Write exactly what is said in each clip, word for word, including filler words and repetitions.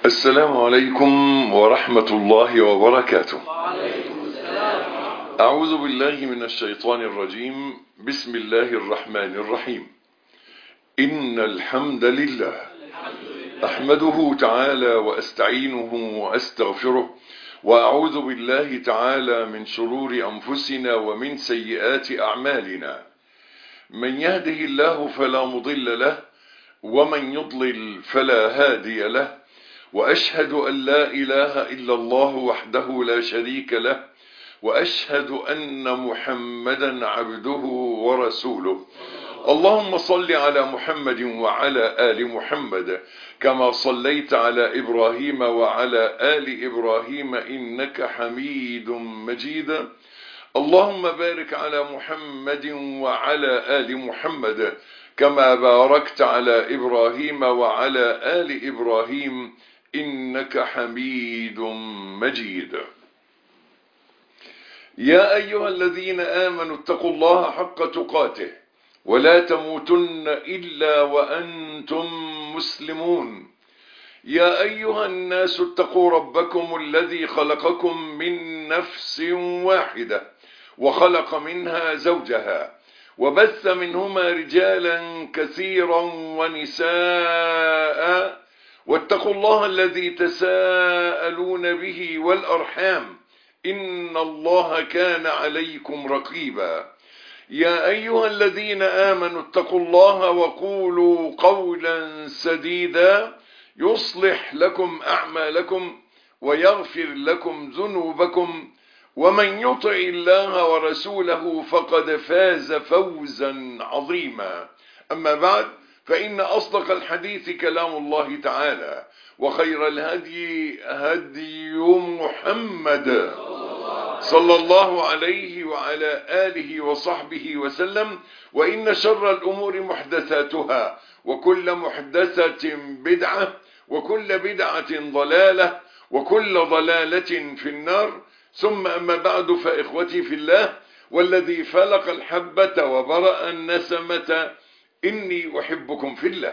السلام عليكم ورحمة الله وبركاته. وعليكم السلام. أعوذ بالله من الشيطان الرجيم. بسم الله الرحمن الرحيم. إن الحمد لله أحمده تعالى وأستعينه وأستغفره، وأعوذ بالله تعالى من شرور أنفسنا ومن سيئات أعمالنا. من يهده الله فلا مضل له، ومن يضلل فلا هادي له، وأشهد أن لا إله إلا الله وحده لا شريك له، وأشهد أن محمدا عبده ورسوله. اللهم صل على محمد وعلى آل محمد كما صليت على إبراهيم وعلى آل إبراهيم إنك حميد مجيد. اللهم بارك على محمد وعلى آل محمد كما باركت على إبراهيم وعلى آل إبراهيم إنك حميد مجيد. يا أيها الذين آمنوا اتقوا الله حق تقاته ولا تموتن إلا وأنتم مسلمون. يا أيها الناس اتقوا ربكم الذي خلقكم من نفس واحدة وخلق منها زوجها وبث منهما رجالا كثيرا ونساء، واتقوا الله الذي تساءلون به والأرحام إن الله كان عليكم رقيبا. يا أيها الذين آمنوا اتقوا الله وقولوا قولا سديدا يصلح لكم أعمالكم ويغفر لكم ذنوبكم، ومن يطع الله ورسوله فقد فاز فوزا عظيما. أما بعد، فإن أصدق الحديث كلام الله تعالى، وخير الهدي هدي محمد صلى الله عليه وعلى آله وصحبه وسلم، وإن شر الأمور محدثاتها، وكل محدثة بدعة، وكل بدعة ضلالة، وكل ضلالة في النار. ثم أما بعد، فإخوتي في الله، والذي فلق الحبة وبرأ النسمة، إني أحبكم في الله،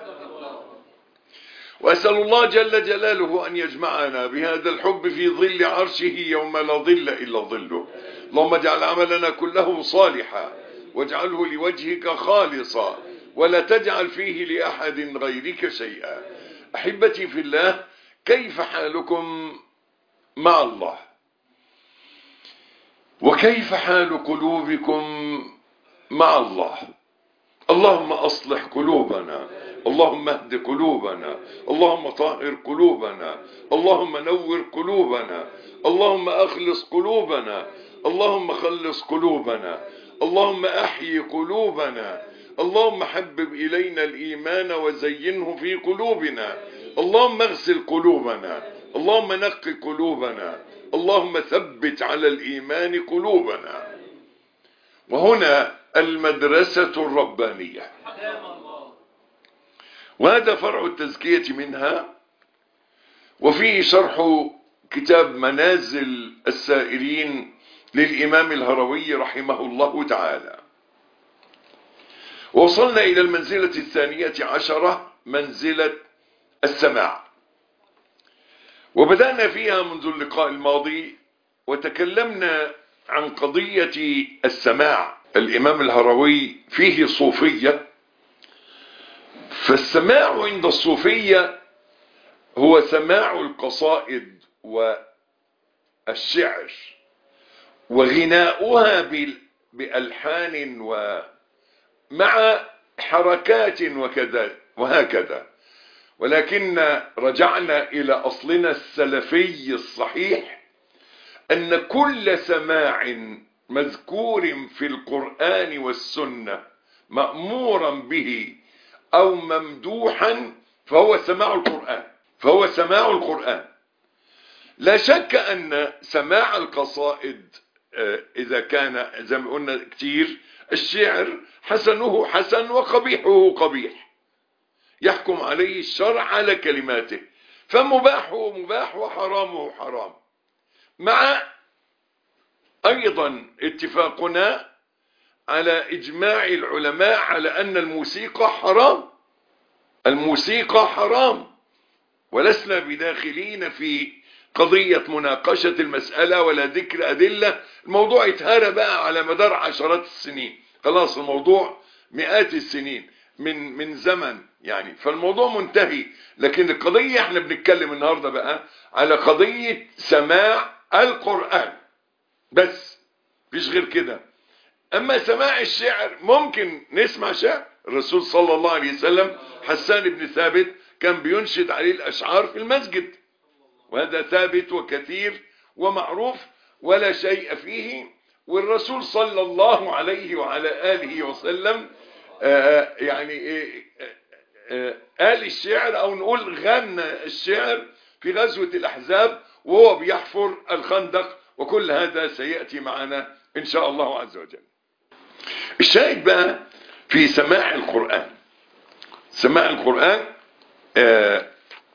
وأسأل الله جل جلاله أن يجمعنا بهذا الحب في ظل عرشه يوم لا ظل إلا ظله. اللهم اجعل عملنا كله صالحا، واجعله لوجهك خالصا، ولا تجعل فيه لأحد غيرك شيئا. أحبتي في الله، كيف حالكم مع الله؟ وكيف حال قلوبكم مع الله؟ اللهم أصلح قلوبنا، اللهم اهد قلوبنا، اللهم طهر قلوبنا، اللهم نور قلوبنا، اللهم أخلص قلوبنا، اللهم خلص قلوبنا، اللهم أحيي قلوبنا، اللهم حبب إلينا الإيمان وزينه في قلوبنا، اللهم اغسل قلوبنا، اللهم نقي قلوبنا، اللهم ثبت على الإيمان قلوبنا. وهنا المدرسة الربانية، وهذا فرع التزكية منها، وفيه شرح كتاب منازل السائرين للإمام الهروي رحمه الله تعالى. وصلنا إلى المنزلة الثانية عشرة، منزلة السماع، وبدأنا فيها منذ اللقاء الماضي، وتكلمنا عن قضية السماع. الإمام الهروي فيه صوفية، فالسماع عند الصوفية هو سماع القصائد والشعر وغناؤها بألحان ومع حركات وكذا وهكذا. ولكن رجعنا إلى أصلنا السلفي الصحيح، أن كل سماع مذكور في القرآن والسنة مأمورا به أو ممدوحا فهو سماع القرآن، فهو سماع القرآن. لا شك أن سماع القصائد إذا كان زي ما قلنا كتير، الشعر حسنه حسن وقبيحه قبيح، يحكم عليه الشرع على كلماته، فمباحه مباح وحرامه حرام، مع أيضا اتفاقنا على إجماع العلماء على أن الموسيقى حرام، الموسيقى حرام، ولسنا بداخلين في قضية مناقشة المسألة ولا ذكر أدلة. الموضوع اتهرى بقى على مدار عشرات السنين، خلاص الموضوع مئات السنين من من زمن يعني، فالموضوع منتهي. لكن القضية احنا بنتكلم النهاردة بقى على قضية سماع القرآن بس، مفيش غير كده. اما سماع الشعر ممكن نسمع شعر. الرسول صلى الله عليه وسلم حسان بن ثابت كان بينشد عليه الاشعار في المسجد، وهذا ثابت وكثير ومعروف ولا شيء فيه. والرسول صلى الله عليه وعلى آله وسلم آه يعني آه آه قال الشعر او نقول غنى الشعر في غزوة الأحزاب وهو بيحفر الخندق، وكل هذا سيأتي معنا إن شاء الله عز وجل. الشاهد بقى في سماع القرآن. سماع القرآن آه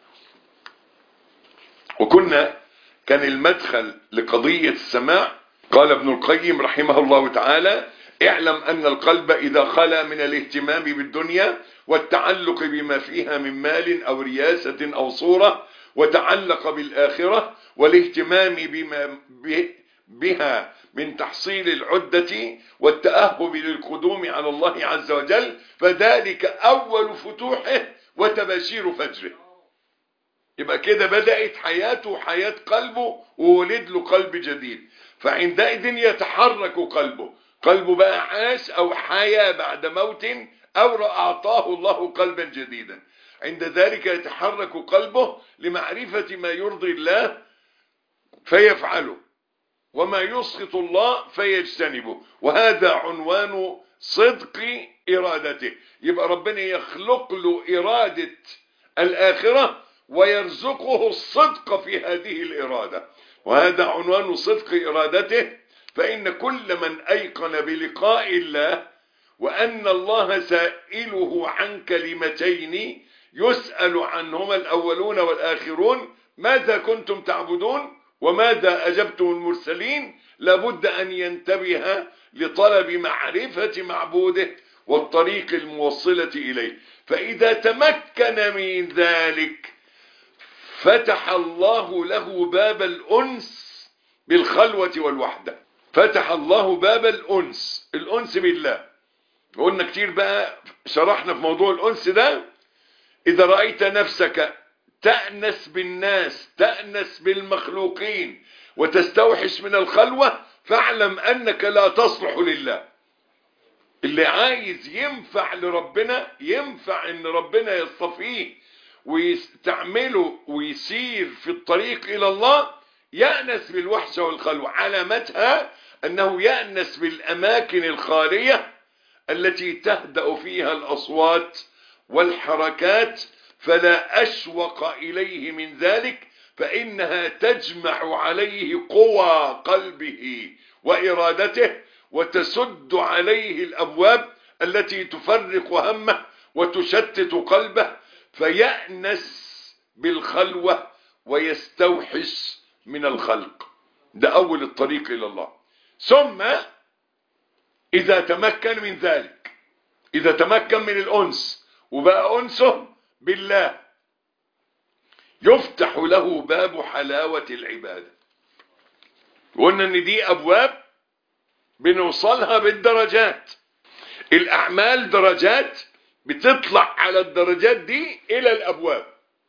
وكنا كان المدخل لقضية السماع قال ابن القيم رحمه الله تعالى: اعلم أن القلب إذا خلا من الاهتمام بالدنيا والتعلق بما فيها من مال أو رياسة أو صورة، وتعلق بالآخرة والاهتمام بما بها من تحصيل العدة والتأهب للقدوم على الله عز وجل، فذلك أول فتوحه وتباشير فجره. يبقى كده بدأت حياته حياة قلبه وولد له قلب جديد، فعندئذ يتحرك قلبه. قلبه بقى عاش أو حيا بعد موت أو أعطاه الله قلبا جديدا. عند ذلك يتحرك قلبه لمعرفة ما يرضي الله فيفعله، وما يسخط الله فيجتنبه، وهذا عنوان صدق إرادته. يبقى ربنا يخلق له إرادة الآخرة ويرزقه الصدق في هذه الإرادة، وهذا عنوان صدق إرادته. فإن كل من أيقن بلقاء الله وأن الله سائله عن كلمتين يسأل عنهما الأولون والآخرون: ماذا كنتم تعبدون وماذا أجبتم المرسلين، لابد أن ينتبه لطلب معرفة معبوده والطريق الموصلة إليه. فإذا تمكن من ذلك فتح الله له باب الأنس بالخلوة والوحدة. فتح الله باب الأنس، الأنس بالله. قلنا كتير بقى، شرحنا في موضوع الأنس ده: إذا رأيت نفسك تأنس بالناس، تأنس بالمخلوقين، وتستوحش من الخلوة، فاعلم أنك لا تصلح لله. اللي عايز ينفع لربنا، ينفع ان ربنا يصطفيه ويستعمله ويسير في الطريق إلى الله، يأنس بالوحشة والخلوة. علامتها أنه يأنس بالأماكن الخالية التي تهدأ فيها الأصوات والحركات، فلا أشوق إليه من ذلك، فإنها تجمع عليه قوى قلبه وإرادته وتسد عليه الأبواب التي تفرق همه وتشتت قلبه، فيأنس بالخلوة ويستوحش من الخلق. ده أول الطريق إلى الله. ثم إذا تمكن من ذلك، إذا تمكن من الأنس وبقى أنسه بالله، يفتح له باب حلاوة العبادة. قلنا ان دي أبواب بنوصلها بالدرجات. الأعمال درجات، بتطلع على الدرجات دي إلى الأبواب.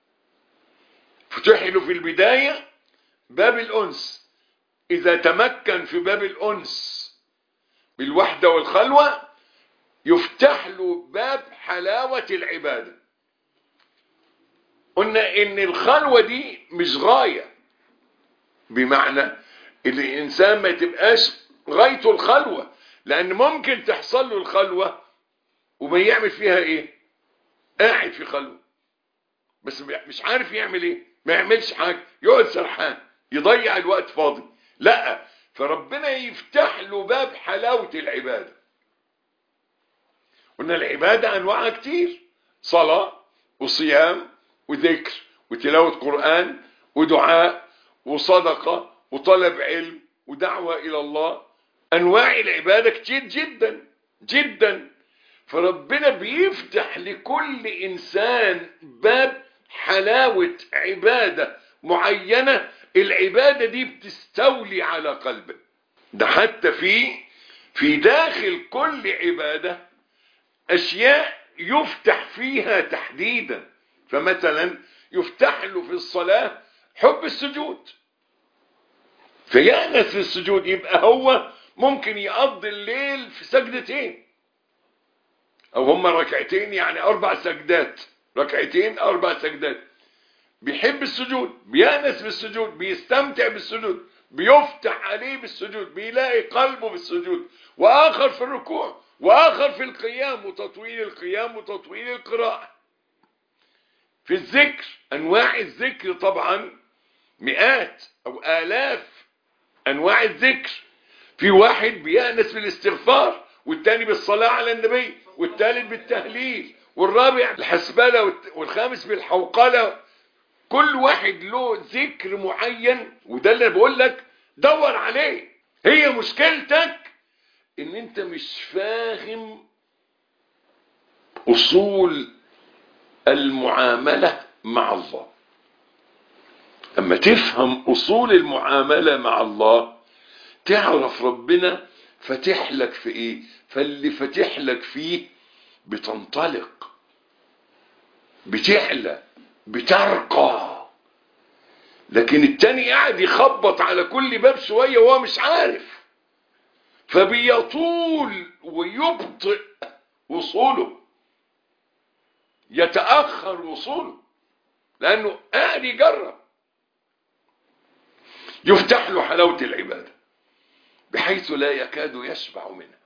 فتح له في البداية باب الأنس، إذا تمكن في باب الأنس بالوحدة والخلوة يفتح له باب حلاوة العبادة. قلنا إن الخلوة دي مش غاية، بمعنى إن الإنسان ما تبقاش غايته الخلوة، لأن ممكن تحصل له الخلوة وما يعمل فيها إيه؟ قاعد في خلوة بس مش عارف يعمل إيه، ما يعملش حاجة، يقعد سرحان، يضيع الوقت فاضي. لا، فربنا يفتح له باب حلاوة العبادة. قلنا العبادة أنواعها كتير: صلاة وصيام وذكر وتلاوة قرآن ودعاء وصدقة وطلب علم ودعوة إلى الله. أنواع العبادة كتير جدا جدا. فربنا بيفتح لكل إنسان باب حلاوة عبادة معينة، العبادة دي بتستولي على قلبه. ده حتى في في داخل كل عبادة أشياء يفتح فيها تحديدا. فمثلا يفتح له في الصلاة حب السجود، فيأنس في السجود، يبقى هو ممكن يقضي الليل في سجدتين او هما ركعتين، يعني اربع سجدات، ركعتين اربع سجدات. بيحب السجود، بيأنس بالسجود، بيستمتع بالسجود، بيفتح عليه بالسجود، بيلاقي قلبه بالسجود. واخر في الركوع، واخر في القيام وتطويل القيام وتطويل القراءة. في الذكر، انواع الذكر طبعا مئات او الاف انواع الذكر. في واحد بيأنس بالاستغفار، والتاني بالصلاة على النبي، والثالث بالتهليل، والرابع الحسبلة، والخامس بالحوقلة. كل واحد له ذكر معين، وده اللي بقول لك دور عليه. هي مشكلتك ان انت مش فاهم اصول المعاملة مع الله. اما تفهم اصول المعاملة مع الله تعرف ربنا فتح لك في ايه، فاللي فتح لك فيه بتنطلق، بتعلى، بترقى. لكن التاني قاعد يخبط على كل باب شوية وهو مش عارف، فبيطول ويبطئ وصوله، يتأخر وصوله، لأنه قاعد يجرب. يفتح له حلاوة العبادة بحيث لا يكاد يشبع منها.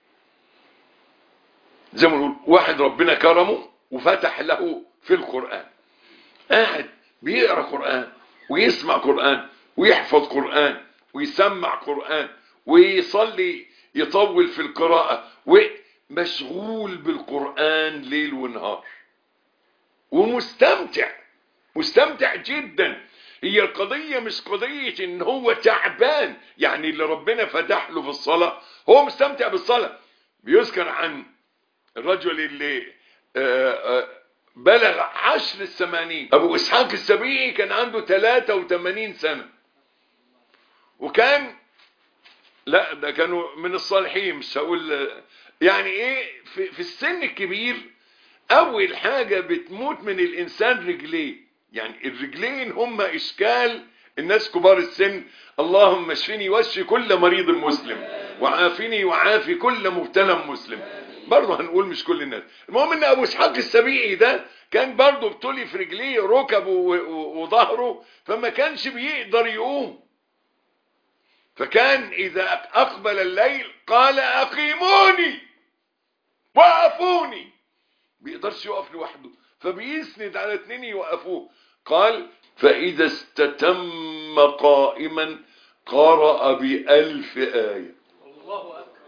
زي ما نقول واحد ربنا كرمه وفتح له في القرآن، قاعد بيقرأ قرآن ويسمع قرآن ويحفظ قرآن ويسمع قرآن ويصلي، يطول في القراءة ومشغول بالقرآن ليل ونهار ومستمتع، مستمتع جدا. هي القضية مش قضية ان هو تعبان، يعني اللي ربنا فتح له في الصلاة هو مستمتع بالصلاة. بيذكر عن الرجل اللي بلغ عشر الثمانين، ابو اسحاق السبيعي، كان عنده ثلاثة وثمانين سنة، وكان لا ده كانوا من الصالحين، مش هقول يعني ايه. في, في السن الكبير اول حاجة بتموت من الانسان رجليه، يعني الرجلين هم اشكال الناس كبار السن. اللهم اشفني واشفي كل مريض مسلم، وعافني وعافي كل مبتلى مسلم. برضه هنقول مش كل الناس. المهم ان ابو اسحاق السبيعي ده كان برضه بتولي في رجليه، ركبه وظهره، فما كانش بيقدر يقوم. فكان اذا اقبل الليل قال اقيموني وقفوني، بيقدرش يقف لوحده، فبيسند على اتنين يوقفوه. قال فاذا استتم قائما قرأ بألف آية. الله أكبر.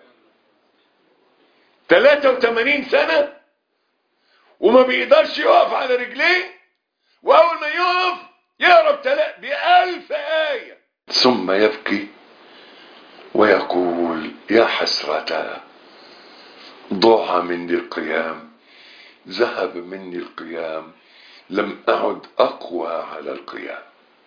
ثلاثة وثمانين سنة وما بيقدرش يقف على رجليه، واول ما يقف يقرب بألف آية، ثم يبكي ويقول يا حسرتا ضاع مني القيام، ذهب مني القيام، لم أعد أقوى على القيام.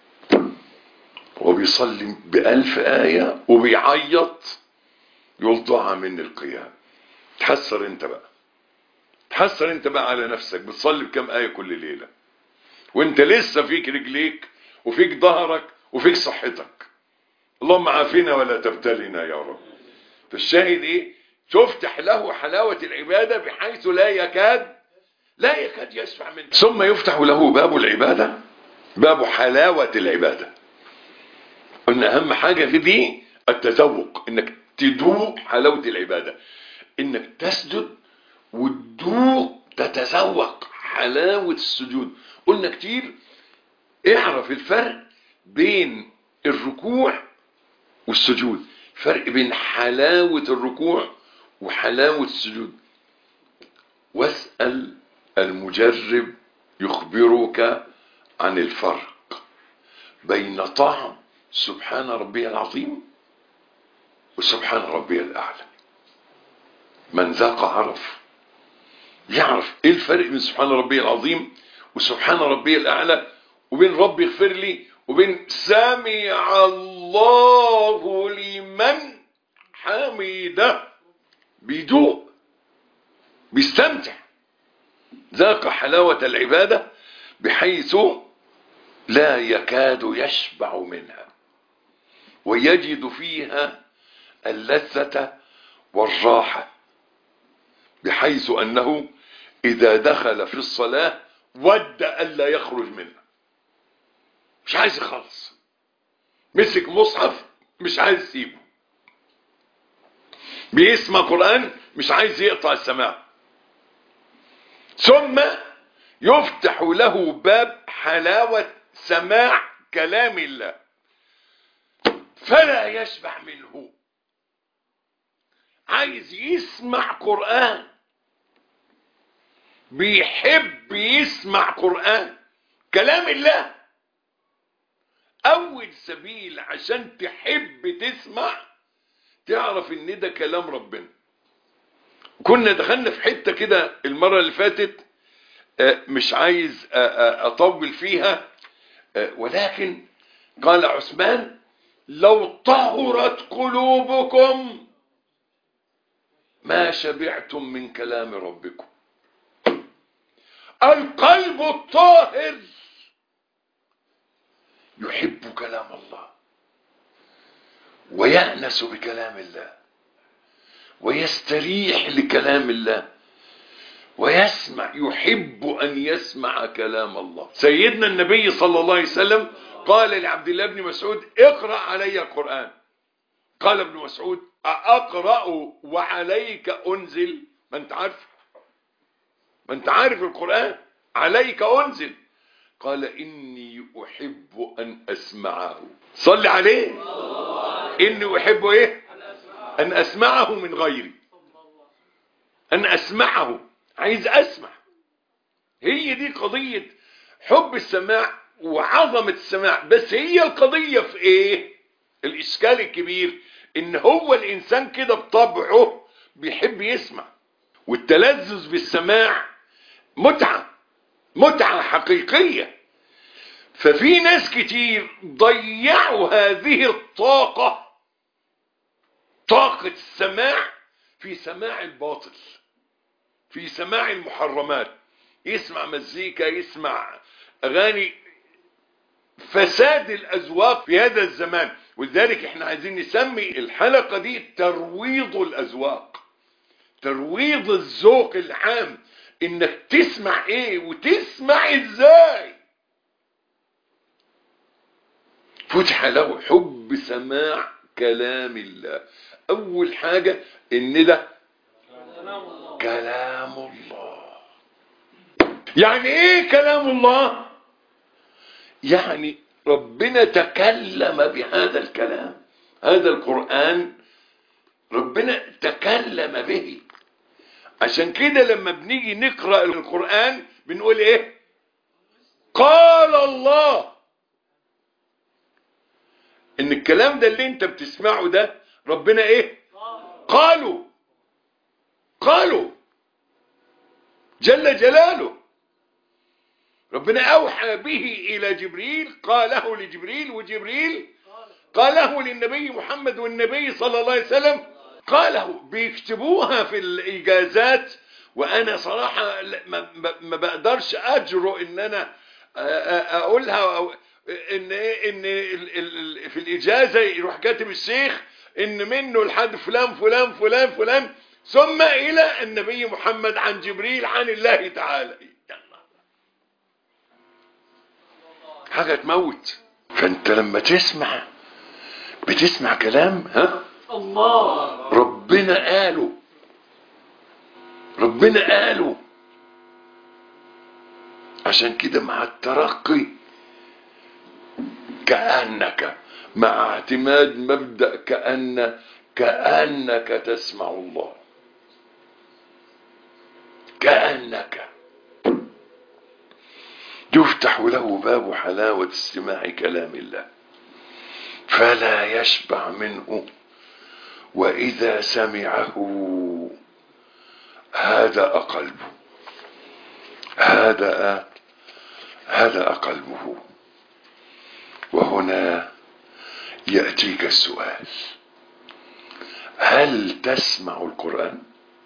وبيصلي بألف آية وبيعيط يقول ضاع مني القيام. تحسر انت بقى، تحسر انت بقى على نفسك، بتصلي بكم آية كل ليلة وانت لسه فيك رجليك وفيك ظهرك وفيك صحتك. اللهم عافينا ولا تبتلنا يا رب. فالشاهد ايه؟ تفتح له حلاوة العبادة بحيث لا يكاد لا يكاد يشفع منه. ثم يفتح له باب العبادة، باب حلاوة العبادة. قلنا اهم حاجة في دي التذوق، انك تذوق حلاوة العبادة، انك تسجد وتذوق تتذوق حلاوة السجود. قلنا كتير اعرف الفرق بين الركوع والسجود، فرق بين حلاوة الركوع وحلاوة السجود. واسأل المجرب يخبرك عن الفرق بين طعم سبحان ربي العظيم وسبحان ربي الأعلى. من ذاق عرف، يعرف ايه الفرق بين سبحان ربي العظيم وسبحان ربي الأعلى، وبين رب اغفر لي، وبين سمع الله لمن حمده. بيدوق، بيستمتع، ذاق حلاوة العبادة بحيث لا يكاد يشبع منها، ويجد فيها اللذة والراحة، بحيث أنه إذا دخل في الصلاة ود ألا يخرج منها، مش عايز يخلص، مسك مصحف مش عايز يسيبه، بيسمع قرآن مش عايز يقطع السماع. ثم يفتح له باب حلاوة سماع كلام الله فلا يشبع منه. عايز يسمع قرآن، بيحب يسمع قرآن كلام الله. اول سبيل عشان تحب تسمع تعرف ان ده كلام ربنا. كنا دخلنا في حتة كده المرة اللي فاتت، مش عايز اطول فيها، ولكن قال عثمان: لو طهرت قلوبكم ما شبعتم من كلام ربكم. القلب الطاهر يحب كلام الله ويأنس بكلام الله ويستريح لكلام الله ويسمع، يحب أن يسمع كلام الله. سيدنا النبي صلى الله عليه وسلم قال لعبد الله بن مسعود: اقرأ علي القرآن. قال ابن مسعود: أقرأ وعليك أنزل؟ ما انت عارف، ما انت عارف القرآن عليك أنزل. قال: إني أحب أن أسمعه. صلي عليه. إني أحب إيه؟ أن أسمعه من غيري، أن أسمعه، عايز أسمع. هي دي قضية حب السماع وعظمة السماع. بس هي القضية في إيه؟ الإشكال الكبير إن هو الإنسان كده بطبعه بيحب يسمع، والتلذذ بالسماع متعة، متعة حقيقية. ففي ناس كتير ضيعوا هذه الطاقة، طاقة السماع، في سماع الباطل، في سماع المحرمات. يسمع مزيكا، يسمع أغاني، فساد الأذواق في هذا الزمان. ولذلك احنا عايزين نسمي الحلقة دي ترويض الأذواق، ترويض الذوق العام، انك تسمع ايه وتسمع ازاي. فتح له حب سماع كلام الله. اول حاجة ان ده كلام الله. يعني ايه كلام الله؟ يعني ربنا تكلم بهذا الكلام، هذا القرآن ربنا تكلم به. عشان كده لما بنيجي نقرأ القرآن بنقول ايه؟ قال الله. ان الكلام ده اللي انت بتسمعه ده ربنا ايه؟ قالوا، قالوا جل جلاله. ربنا اوحى به الى جبريل، قاله لجبريل، وجبريل قاله للنبي محمد، والنبي صلى الله عليه وسلم قاله. بيكتبوها في الاجازات، وانا صراحة ما بقدرش اجرؤ ان انا اقولها، ان ان في الاجازة يروح كاتب الشيخ ان منه لحد فلان فلان فلان فلان ثم الى النبي محمد عن جبريل عن الله تعالى. حاجة تموت. فانت لما تسمع بتسمع كلام ها الله ربنا قاله، ربنا قاله. عشان كده مع الترقي كأنك، مع اعتماد مبدأ كأن كأنك تسمع الله، كأنك يفتح له باب حلاوة استماع كلام الله فلا يشبع منه، وإذا سمعه هدأ قلبه، هدأ هدأ قلبه. وهنا يأتيك السؤال: هل تسمع القرآن؟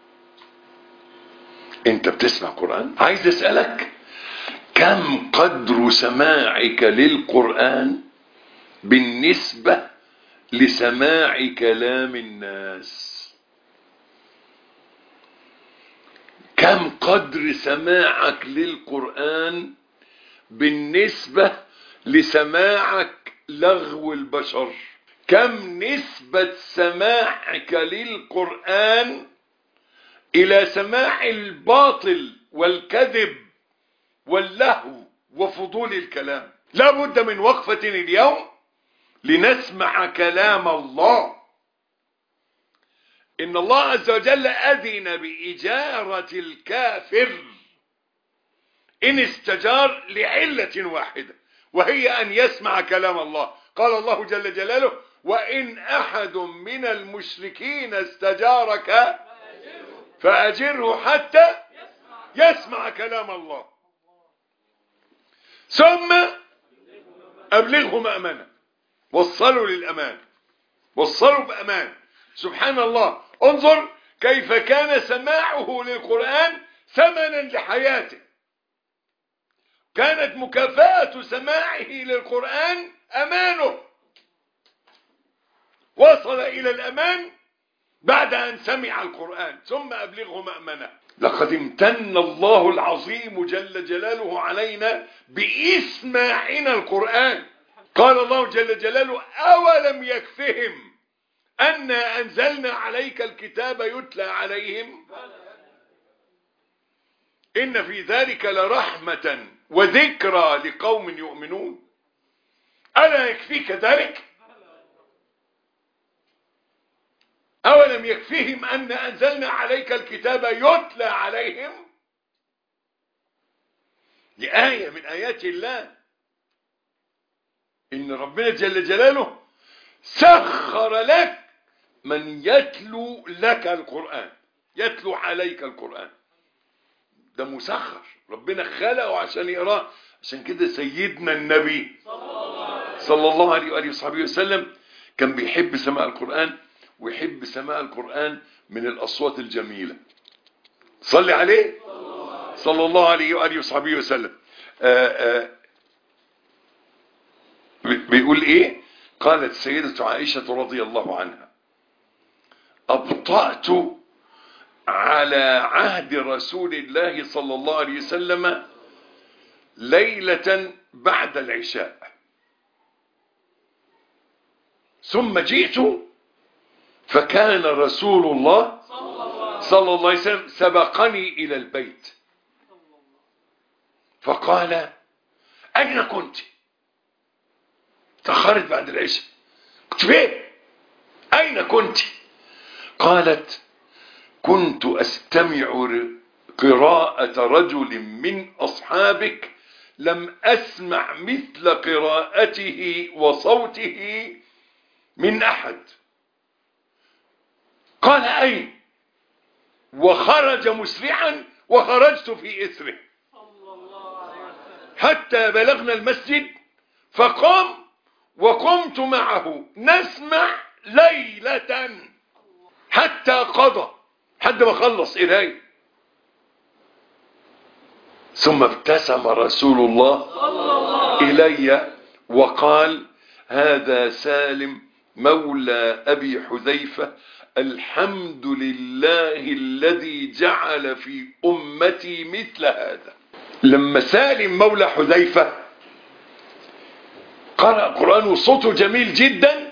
انت بتسمع قرآن؟ عايز اسألك: كم قدر سماعك للقرآن بالنسبة لسماع كلام الناس؟ كم قدر سماعك للقرآن بالنسبة لسماعك لغو البشر؟ كم نسبة سماعك للقرآن إلى سماع الباطل والكذب واللهو وفضول الكلام؟ لا بد من وقفة اليوم لنسمع كلام الله. إن الله عز وجل أذن بإجارة الكافر إن استجار لعلة واحدة، وهي أن يسمع كلام الله. قال الله جل جلاله: وإن أحد من المشركين استجارك فأجره حتى يسمع كلام الله ثم أبلغه مأمنة. وصلوا للأمان، وصلوا بأمان. سبحان الله، انظر كيف كان سماعه للقرآن ثمنا لحياته. كانت مكافأة سماعه للقرآن أمانه، وصل إلى الأمان بعد أن سمع القرآن ثم أبلغه مأمنة. لقد امتن الله العظيم جل جلاله علينا بإسماعنا القرآن. قال الله جل جلاله: أولم يكفهم أنا أنزلنا عليك الكتاب يتلى عليهم إن في ذلك لرحمة وذكرى لقوم يؤمنون. ألا يكفيك ذلك؟ أولم يكفيهم أن أنزلنا عليك الكتاب يتلى عليهم؟ دي آية من آيات الله، إن ربنا جل جلاله سخر لك من يتلو لك القرآن، يتلو عليك القرآن. ده مسخر، ربنا خلقه عشان يقراه. عشان كده سيدنا النبي صلى الله عليه وآله وصحبه وسلم كان بيحب سماع القرآن، ويحب سماع القرآن من الأصوات الجميلة. صلي عليه صلى الله عليه وآله وصحبه وسلم. آآ آآ بيقول إيه؟ قالت السيدة عائشة رضي الله عنها: أبطأت على عهد رسول الله صلى الله عليه وسلم ليلة بعد العشاء، ثم جئت فكان رسول الله صلى الله عليه وسلم سبقني إلى البيت فقال: أين كنت؟ تأخرت بعد العشاء، كنت فين؟ أين كنت؟ قالت: كنت أستمع قراءة رجل من أصحابك لم أسمع مثل قراءته وصوته من أحد. قال: أين؟ وخرج مسرعا وخرجت في إثره حتى بلغنا المسجد فقام وقمت معه نسمع ليلة حتى قضى، حد ما خلص إليه. ثم ابتسم رسول الله إلي وقال: هذا سالم مولى أبي حذيفة، الحمد لله الذي جعل في أمتي مثل هذا. لما سالم مولى حذيفة قرأ قرآن وصوته جميل جدا،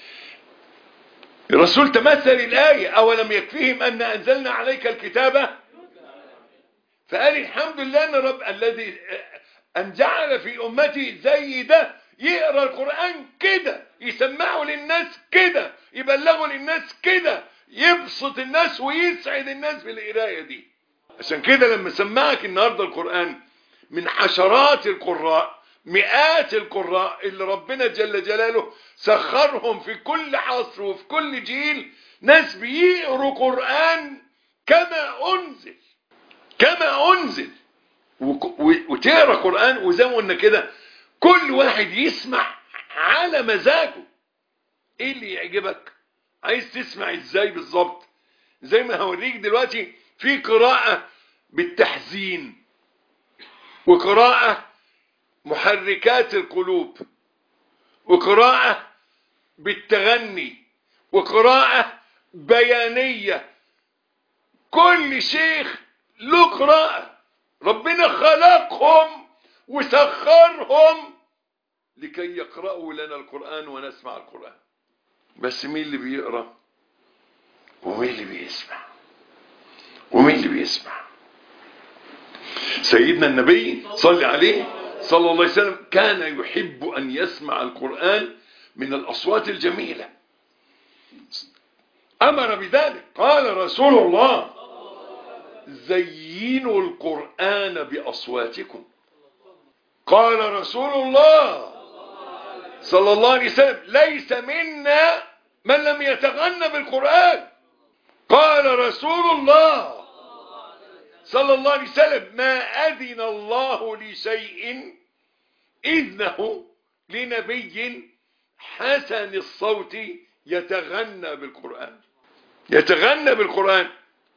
الرسول تمثل الآية: أولم يكفيهم أن أنزلنا عليك الكتاب، فقال الحمد لله أن رب الذي أن جعل في أمتي زي ده يقرأ القرآن كده، يسمعه للناس كده، يبلغه للناس كده، يبسط الناس ويسعد الناس بالقراية دي. عشان كده لما سمعك النهاردة القرآن من عشرات القراء، مئات القراء اللي ربنا جل جلاله سخرهم في كل عصر وفي كل جيل، ناس بيقروا قرآن كما أنزل كما أنزل وتقرا قرآن، وزي ما قلنا كده كل واحد يسمع على مزاجه. ايه اللي يعجبك؟ عايز تسمع ازاي بالظبط؟ زي ما هوريك دلوقتي في قراءة بالتحزين، وقراءة محركات القلوب، وقراءة بالتغني، وقراءة بيانية. كل شيخ له قراءة، ربنا خلقهم وسخرهم لكي يقرأوا لنا القرآن ونسمع القرآن. بس مين اللي بيقرأ ومين اللي بيسمع ومين اللي بيسمع؟ سيدنا النبي صلى عليه صلى الله عليه وسلم كان يحب أن يسمع القرآن من الأصوات الجميلة، أمر بذلك. قال رسول الله: زينوا القرآن بأصواتكم. قال رسول الله صلى الله عليه وسلم: ليس منا من لم يتغنى بالقرآن. قال رسول الله صلى الله عليه وسلم: ما أذن الله لشيء إذنه لنبي حسن الصوت يتغنى بالقرآن. يتغنى بالقرآن.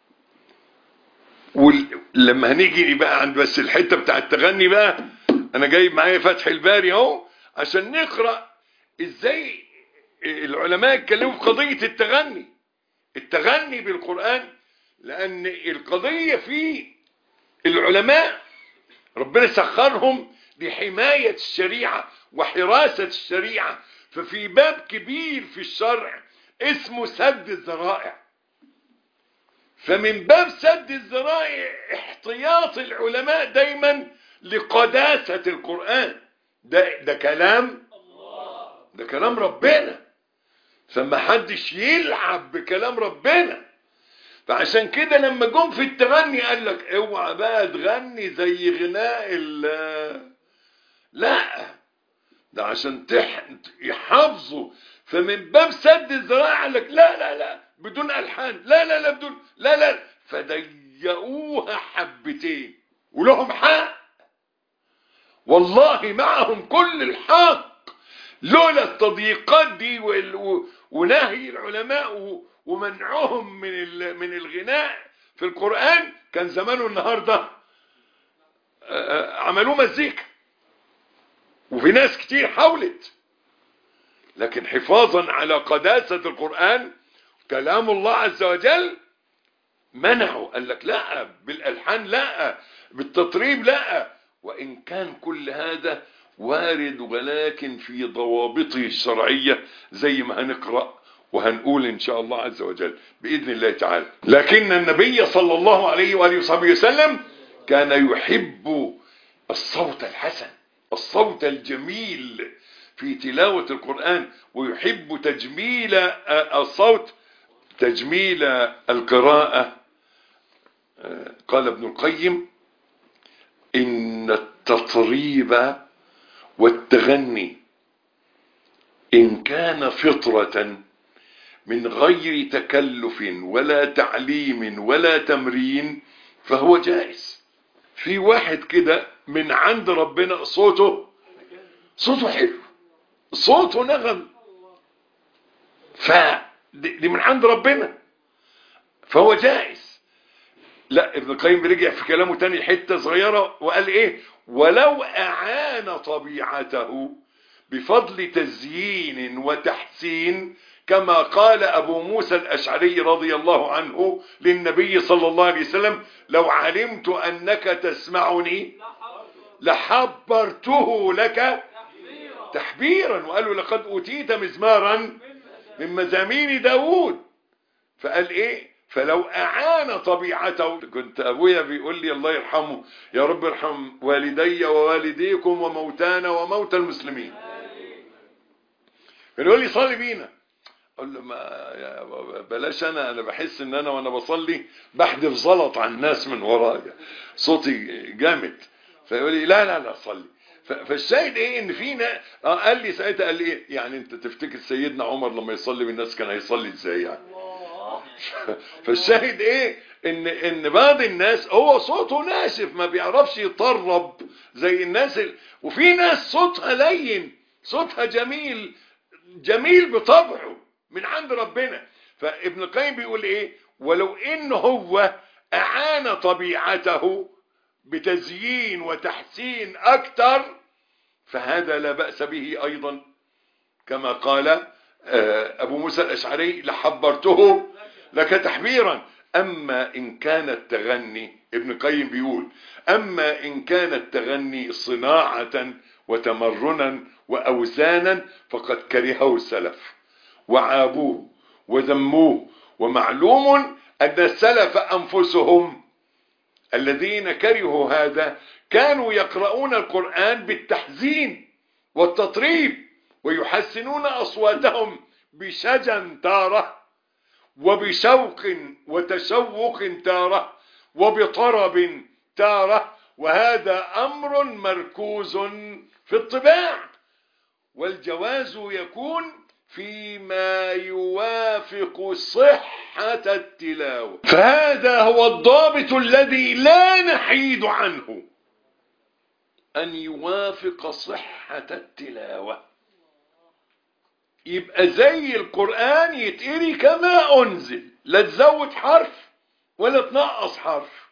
ولما هنيجي بقى عند بس الحتة بتاع التغني بقى، أنا جايب معايا فتح الباري اهو عشان نقرأ ازاي العلماء اتكلموا في قضية التغني التغني بالقرآن. لأن القضية في العلماء ربنا سخرهم لحماية الشريعة وحراسة الشريعة، ففي باب كبير في الشرع اسمه سد الذرائع. فمن باب سد الذرائع احتياط العلماء دايما لقداسة القرآن. ده, ده كلام ده كلام ربنا، فما حدش يلعب بكلام ربنا. فعشان كده لما جم في التغني قال لك اوعى بقى تغني زي غناء ال لا، ده عشان يحافظوا. فمن باب سد الذرائع قال لك لا لا لا بدون ألحان، لا لا لا بدون لا لا، فضيقوها حبتين. ولهم حق والله، معهم كل الحق. لولا التضييقات دي ونهي العلماء ومنعهم من من الغناء في القرآن كان زمانه النهارده عملوه مزيكا، وفي ناس كتير حاولت. لكن حفاظا على قداسة القرآن كلام الله عز وجل منعوا. قال لك لا بالألحان، لا بالتطريب، لا. وإن كان كل هذا وارد ولكن في ضوابطه الشرعية زي ما هنقرأ وهنقول إن شاء الله عز وجل بإذن الله تعالى. لكن النبي صلى الله عليه وآله وصحبه وسلم كان يحب الصوت الحسن، الصوت الجميل في تلاوة القرآن، ويحب تجميل الصوت، تجميل القراءة. قال ابن القيم: إن التطريب والتغني إن كان فطرة من غير تكلف ولا تعليم ولا تمرين فهو جائز. في واحد كده من عند ربنا صوته صوته حلو، صوته نغم، فدي من عند ربنا فهو جائز. لا، ابن القيم رجع في كلامه تاني حتة صغيرة وقال ايه: ولو اعان طبيعته بفضل تزيين وتحسين كما قال ابو موسى الاشعري رضي الله عنه للنبي صلى الله عليه وسلم: لو علمت انك تسمعني لحبرته لك تحبيرا. وقال له: لقد اوتيت مزمارا من مزامير داود. فقال ايه: فلو اعان طبيعته. كنت ابويا بيقول لي الله يرحمه: يا رب ارحم والدي ووالديكم وموتانا وموتى المسلمين. يقول لي صلي بينا. اقول له: ما بلاش، انا انا بحس ان انا وانا بصلي بحدف زلط على الناس من ورايا، صوتي جامد. فيقول لي: لا لا لا صلي. فالشاهد ايه؟ ان فينا قال لي ساعتها، قال لي ايه يعني انت تفتكر سيدنا عمر لما يصلي بالناس كان هيصلي ازاي يعني؟ فالشاهد ايه؟ ان ان بعض الناس هو صوته ناشف ما بيعرفش يطرب زي الناس ال... وفي ناس صوتها لين صوتها جميل جميل بطبعه من عند ربنا. فابن القيم بيقول ايه؟ ولو ان هو اعان طبيعته بتزيين وتحسين اكتر فهذا لا بأس به ايضا، كما قال ابو موسى الاشعري لحبرته لك تحبيرا. اما ان كان التغني، ابن القيم بيقول اما ان كان التغني صناعة وتمرنا واوزانا فقد كرهه السلف وعابوه وذموه، ومعلوم ان السلف انفسهم الذين كرهوا هذا كانوا يقرؤون القرآن بالتحزين والتطريب ويحسنون أصواتهم بشجن تارة وبشوق وتشوق تارة وبطرب تارة، وهذا أمر مركوز في الطباع، والجواز يكون فيما يوافق صحة التلاوة. فهذا هو الضابط الذي لا نحيد عنه، أن يوافق صحة التلاوة، يبقى زي القرآن يتقري كما أنزل، لا تزود حرف ولا تنقص حرف،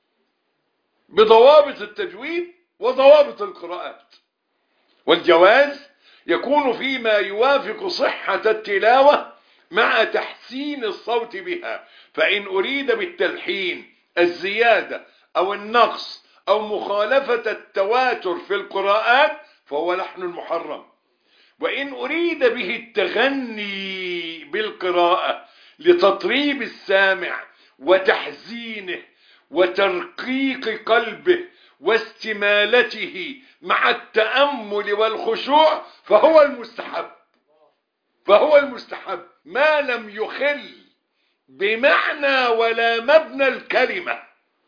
بضوابط التجويد وضوابط القراءات. والجواز يكون فيما يوافق صحة التلاوة مع تحسين الصوت بها، فإن أريد بالتلحين الزيادة أو النقص أو مخالفة التواتر في القراءات فهو لحن محرم، وإن أريد به التغني بالقراءة لتطريب السامع وتحزينه وترقيق قلبه واستمالته مع التأمل والخشوع فهو المستحب، فهو المستحب ما لم يخل بمعنى ولا مبنى الكلمة.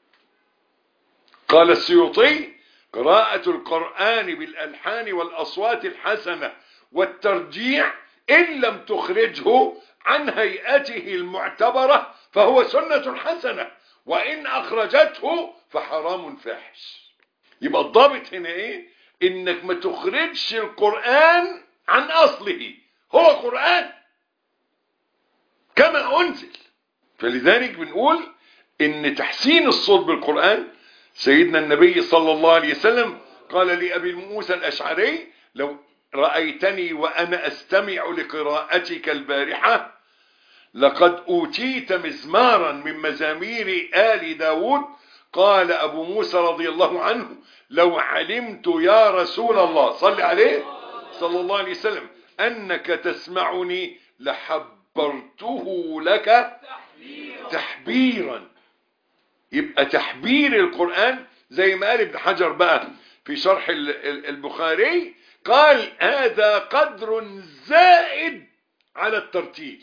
قال السيوطي: قراءة القرآن بالألحان والأصوات الحسنة والترجيع إن لم تخرجه عن هيئته المعتبرة فهو سنة حسنة، وإن أخرجته فحرام فاحش. يبقى الضابط هنا إيه؟ إنك ما تخرجش القرآن عن أصله، هو قرآن كما أنزل. فلذلك بنقول إن تحسين الصوت بالقرآن، سيدنا النبي صلى الله عليه وسلم قال لأبي موسى الأشعري: لو رأيتني وأنا أستمع لقراءتك البارحة لقد أوتيت مزمارا من مزامير آل داود. قال أبو موسى رضي الله عنه: لو علمت يا رسول الله صلى عليه صلى الله عليه وسلم أنك تسمعني لحبرته لك تحبيرا. يبقى تحبير القرآن زي ما قال ابن حجر بقى في شرح البخاري، قال: هذا قدر زائد على الترتيل.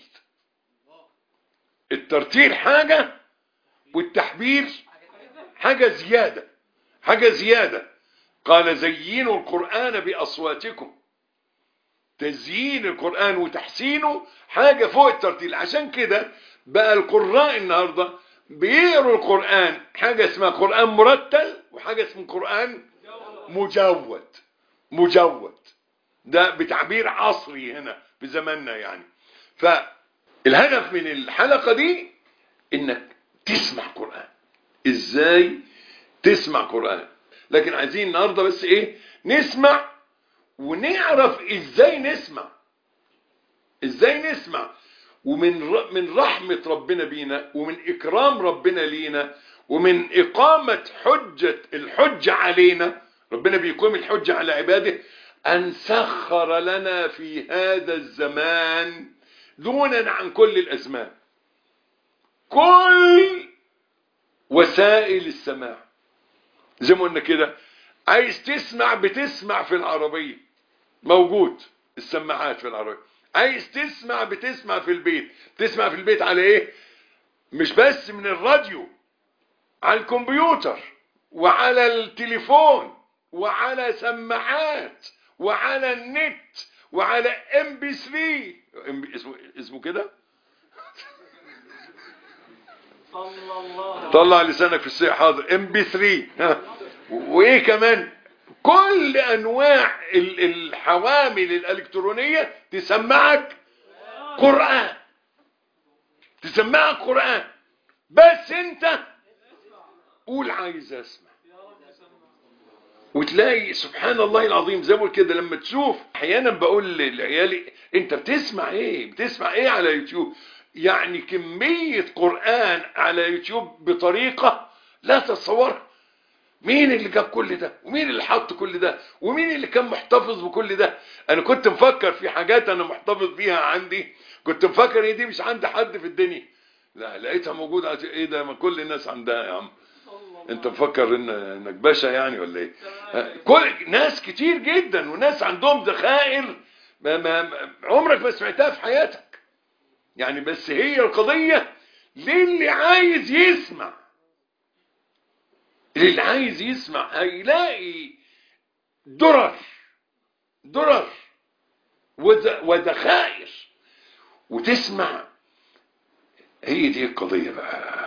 الترتيل حاجة والتحبير حاجة زيادة، حاجة زيادة. قال: زينوا القرآن بأصواتكم. تزيين القرآن وتحسينه حاجة فوق الترتيل. عشان كده بقى القراء النهاردة بيقروا القرآن حاجة اسمها قرآن مرتل وحاجة اسمها قرآن مجود. مجود ده بتعبير عصري هنا في زماننا يعني. فالهدف من الحلقة دي انك تسمع قرآن. ازاي تسمع قرآن؟ لكن عايزين النهاردة بس ايه، نسمع ونعرف ازاي نسمع، ازاي نسمع. ومن من رحمة ربنا بينا ومن اكرام ربنا لينا ومن اقامة حجة الحجة علينا، ربنا بيقوم الحجة على عباده، ان سخر لنا في هذا الزمان دونا عن كل الازمان كل وسائل السماع. زي ما قلنا كده، عايز تسمع بتسمع في العربية، موجود السماعات في العربية. عايز تسمع بتسمع في البيت. تسمع في البيت على ايه؟ مش بس من الراديو، على الكمبيوتر وعلى التليفون وعلى سماعات وعلى النت وعلى ام بي ثلاثة. اسمه اسمه كده طلع لسانك في السي حاضر. ام بي ثلاثة وايه كمان؟ كل انواع الحوامل الالكترونية تسمعك قرآن، تسمعك قرآن، بس انت قول عايز اسمع. وتلاقي سبحان الله العظيم زي ما بقول كده، لما تشوف احيانا بقول لعيالي انت بتسمع ايه؟ بتسمع ايه على يوتيوب؟ يعني كمية قرآن على يوتيوب بطريقة لا تتصورها. مين اللي جاب كل ده؟ ومين اللي حط كل ده؟ ومين اللي كان محتفظ بكل ده؟ انا كنت مفكر في حاجات انا محتفظ بيها عندي، كنت مفكر ان دي مش عند حد في الدنيا، لا لقيتها موجودة. ايه ده؟ ما كل الناس عندها يا عم. انت مفكر ان انك باشا يعني ولا ايه؟ كل ناس كتير جدا وناس عندهم ذخائر ما ما عمرك ما سمعتها في حياتك يعني. بس هي القضية للي عايز يسمع، للي عايز يسمع هيلاقي درر درر وذخائر وتسمع. هي دي القضية بقى.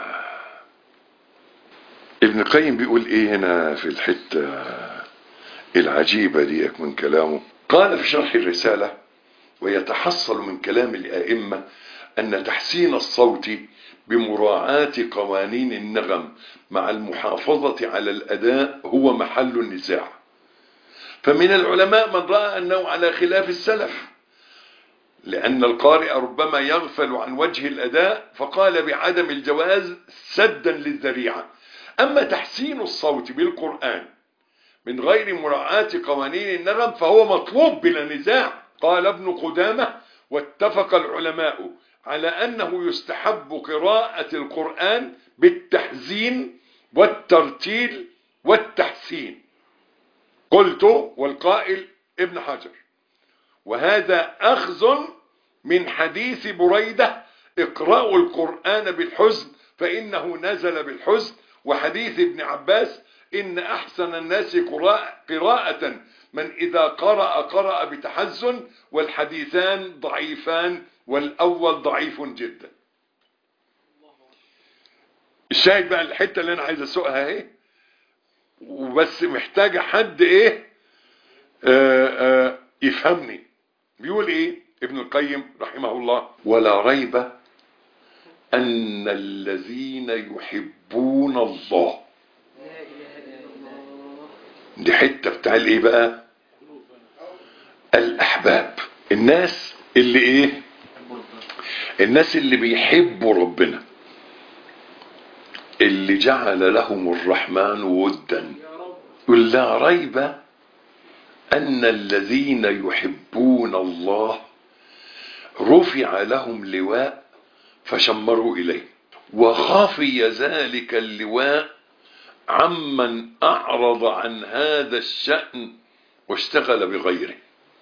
ابن القيم بيقول ايه هنا في الحتة العجيبة دي من كلامه؟ قال في شرح الرسالة: ويتحصل من كلام الآئمة أن تحسين الصوت بمراعاة قوانين النغم مع المحافظة على الأداء هو محل النزاع. فمن العلماء من رأى أنه على خلاف السلف، لأن القارئ ربما يغفل عن وجه الأداء، فقال بعدم الجواز سدا للذريعة. أما تحسين الصوت بالقرآن من غير مراعاة قوانين النغم فهو مطلوب بلا نزاع. قال ابن قدامة: واتفق العلماء على أنه يستحب قراءة القرآن بالتحزين والترتيل والتحسين. قلت: والقائل ابن حجر. وهذا أخذ من حديث بريدة: اقرأوا القرآن بالحزن فإنه نزل بالحزن، وحديث ابن عباس: إن أحسن الناس قراءة من إذا قرأ قرأ بتحزن، والحديثان ضعيفان والأول ضعيف جدا. الشاهد بقى الحتة اللي أنا عايز أسوقها ايه، وبس محتاجة حد ايه آآ آآ يفهمني. بيقول ايه ابن القيم رحمه الله: ولا ريب أن الذين يحبون الله، دي حتة بتاع الايه بقى؟ الأحباب. الناس اللي ايه؟ الناس اللي بيحبوا ربنا، اللي جعل لهم الرحمن ودا. يقول لا ريب أن الذين يحبون الله رفع لهم لواء فشمروا إليه، وخفي ذلك اللواء عمن أعرض عن هذا الشأن واشتغل بغيره،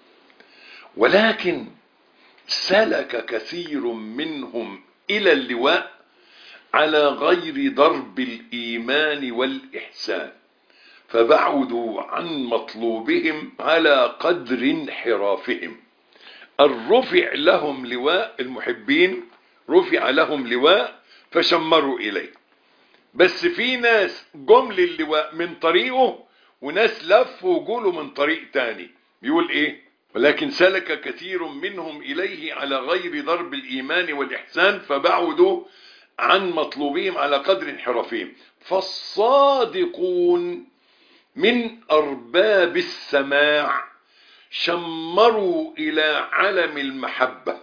ولكن سلك كثير منهم إلى اللواء على غير ضرب الإيمان والإحسان، فبعدوا عن مطلوبهم على قدر انحرافهم. الرفع لهم لواء، المحبين رفع لهم لواء فشمروا إليه. بس في ناس جم للواء من طريقه، وناس لفوا وجوله من طريق تاني. بيقول ايه؟ ولكن سلك كثير منهم إليه على غير ضرب الإيمان والإحسان، فبعدوا عن مطلوبهم على قدر انحرافهم. فالصادقون من أرباب السماع شمروا إلى علم المحبة،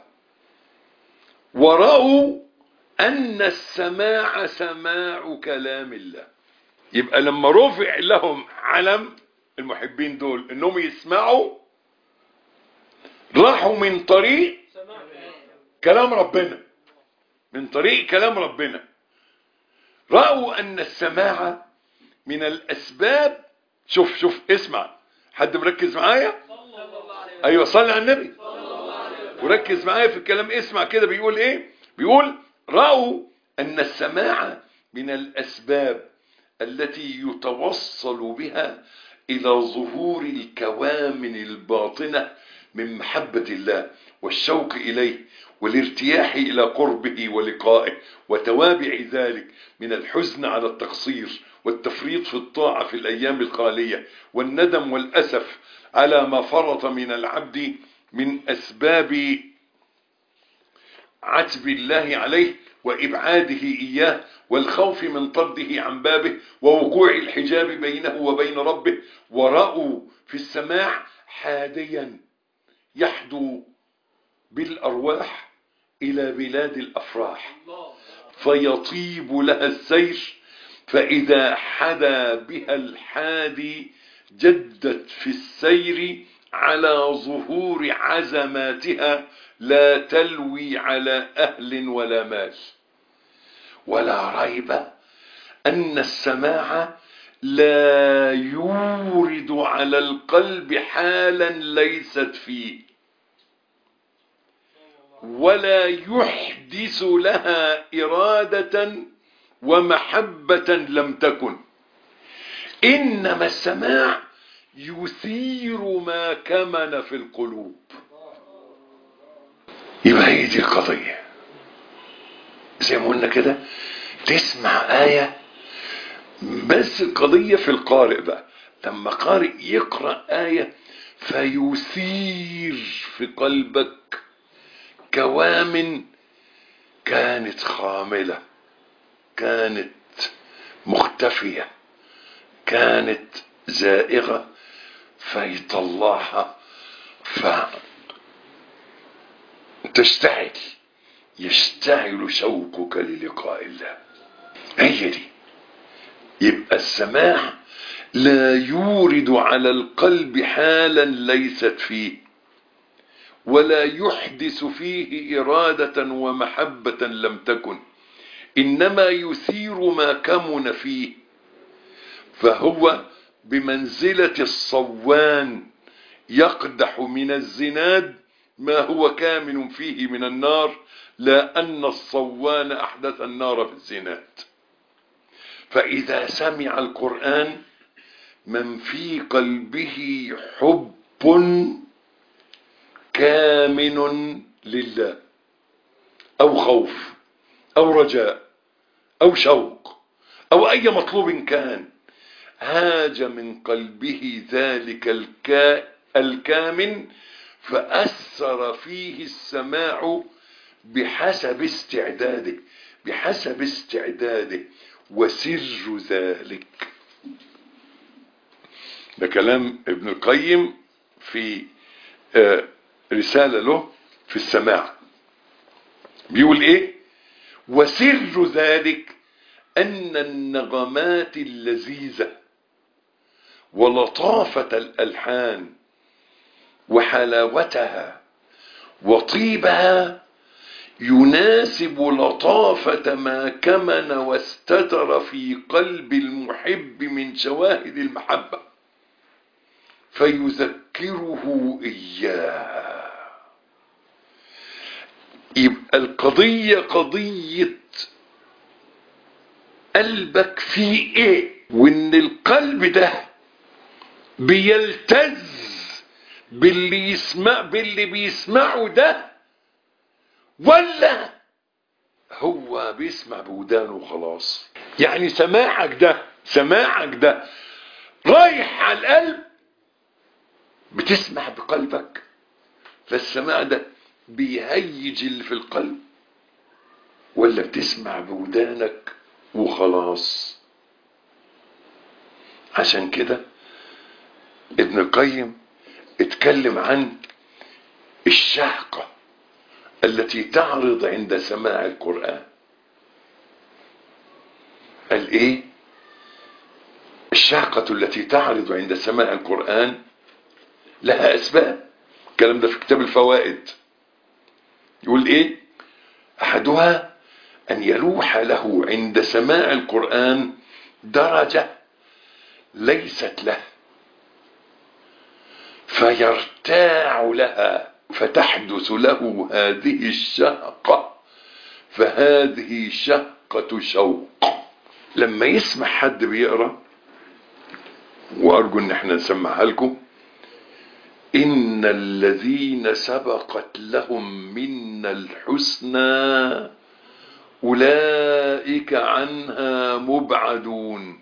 ورأوا أن السماع سماع كلام الله. يبقى لما رفع لهم علم المحبين دول انهم يسمعوا، راحوا من طريق كلام ربنا، من طريق كلام ربنا. رأوا أن السماع من الأسباب. شوف شوف اسمع، حد مركز معايا؟ أيوة صلي على النبي وركز معايا في الكلام. اسمع كده بيقول ايه؟ بيقول رأوا أن السماع من الأسباب التي يتوصل بها إلى ظهور الكوامن الباطنة من محبة الله والشوق إليه والارتياح إلى قربه ولقائه، وتوابع ذلك من الحزن على التقصير والتفريط في الطاعة في الأيام الخالية، والندم والأسف على ما فرط من العبد من أسباب عتب الله عليه وإبعاده إياه، والخوف من طرده عن بابه، ووقوع الحجاب بينه وبين ربه. ورأوا في السماع حاديا يحدو بالأرواح إلى بلاد الأفراح فيطيب لها السير، فإذا حدا بها الحادي جدت في السير على ظهور عزماتها لا تلوي على أهل ولا مال. ولا ريب أن السماع لا يورد على القلب حالا ليست فيه، ولا يحدث لها إرادة ومحبة لم تكن، إنما السماع يثير ما كمن في القلوب. يبقى هي دي القضية. زي ما قلنا كده، تسمع آية، بس القضية في القارئ بقى. لما قارئ يقرأ آية فيثير في قلبك كوامن كانت خاملة، كانت مختفية، كانت زائغة، فيطلعها فتشتعل، يشتعل شوقك للقاء الله. هي دي. يبقى السماع لا يورد على القلب حالا ليست فيه، ولا يحدث فيه إرادة ومحبة لم تكن، إنما يثير ما كمن فيه، فهو بمنزلة الصوان يقدح من الزناد ما هو كامن فيه من النار، لا أن الصوان أحدث النار في الزناد. فإذا سمع القرآن من في قلبه حب كامن لله، أو خوف أو رجاء أو شوق أو أي مطلوب كان، هاج من قلبه ذلك الكا الكامن فأثر فيه السماع بحسب استعداده بحسب استعداده وسر ذلك. ده كلام ابن القيم في رسالة له في السماع. بيقول ايه؟ وسر ذلك أن النغمات اللذيذة ولطافة الألحان وحلاوتها وطيبها يناسب لطافة ما كمن واستتر في قلب المحب من شواهد المحبة، فيذكره إياه. يبقى القضية قضية قلبك فيه ايه، وان القلب ده بيلتز باللي يسمع باللي بيسمعه ده، ولا هو بيسمع بودانه وخلاص. يعني سماعك ده سماعك ده رايح على القلب، بتسمع بقلبك، فالسماع ده بيهيج اللي في القلب، ولا بتسمع بودانك وخلاص. عشان كده ابن القيم اتكلم عن الشهقة التي تعرض عند سماع القرآن. قال ايه؟ الشهقة التي تعرض عند سماع القرآن لها أسباب. الكلام ده في كتاب الفوائد. يقول ايه؟ أحدها أن يلوح له عند سماع القرآن درجة ليست له فيرتاع لها فتحدث له هذه الشهقة، فهذه شهقة شوق. لما يسمع حد بيقرأ وارجو ان احنا نسمعها لكم. ان الذين سبقت لهم منا الحسنى اولئك عنها مبعدون.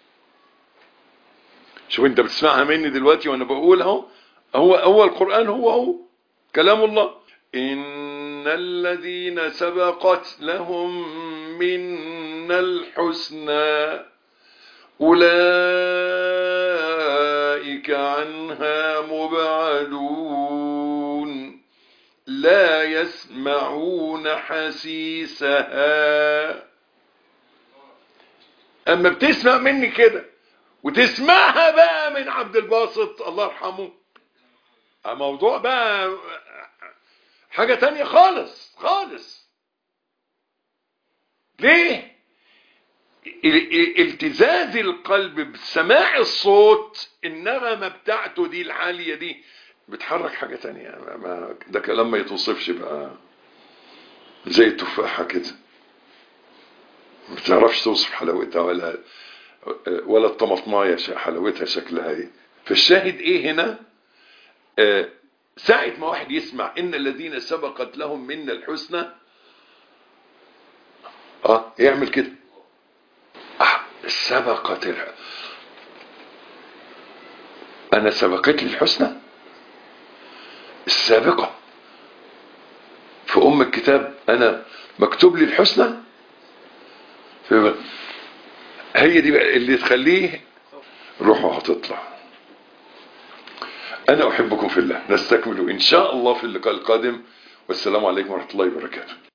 شوف انت بتسمعها مني دلوقتي وانا بقولها، هو هو القرآن هو هو كلام الله. ان الذين سبقت لهم منا الحسنى أولئك عنها مبعدون لا يسمعون حسيسها. أما بتسمع مني كده وتسمعها بقى من عبد الباسط الله يرحمه، موضوع بقى حاجة تانية خالص خالص. ليه؟ التزاز القلب بسماع الصوت، النغمة بتاعته دي العالية دي بتحرك حاجة تانية. ما ده كلام ما يتوصفش بقى، زي التفاحة كده ما بتعرفش توصف حلاوتها، ولا ولا الطماطماية حلاوتها شكلها ايه. فالشاهد ايه هنا؟ آه ساعة ما واحد يسمع ان الذين سبقت لهم منا الحسنى، اه يعمل كده. سبقت الح... انا سبقت لي الحسنى، السابقة في ام الكتاب انا مكتوب لي الحسنى. هي دي بقى اللي تخليه روحه هتطلع. انا احبكم في الله. نستكمل ان شاء الله في اللقاء القادم، والسلام عليكم ورحمة الله وبركاته.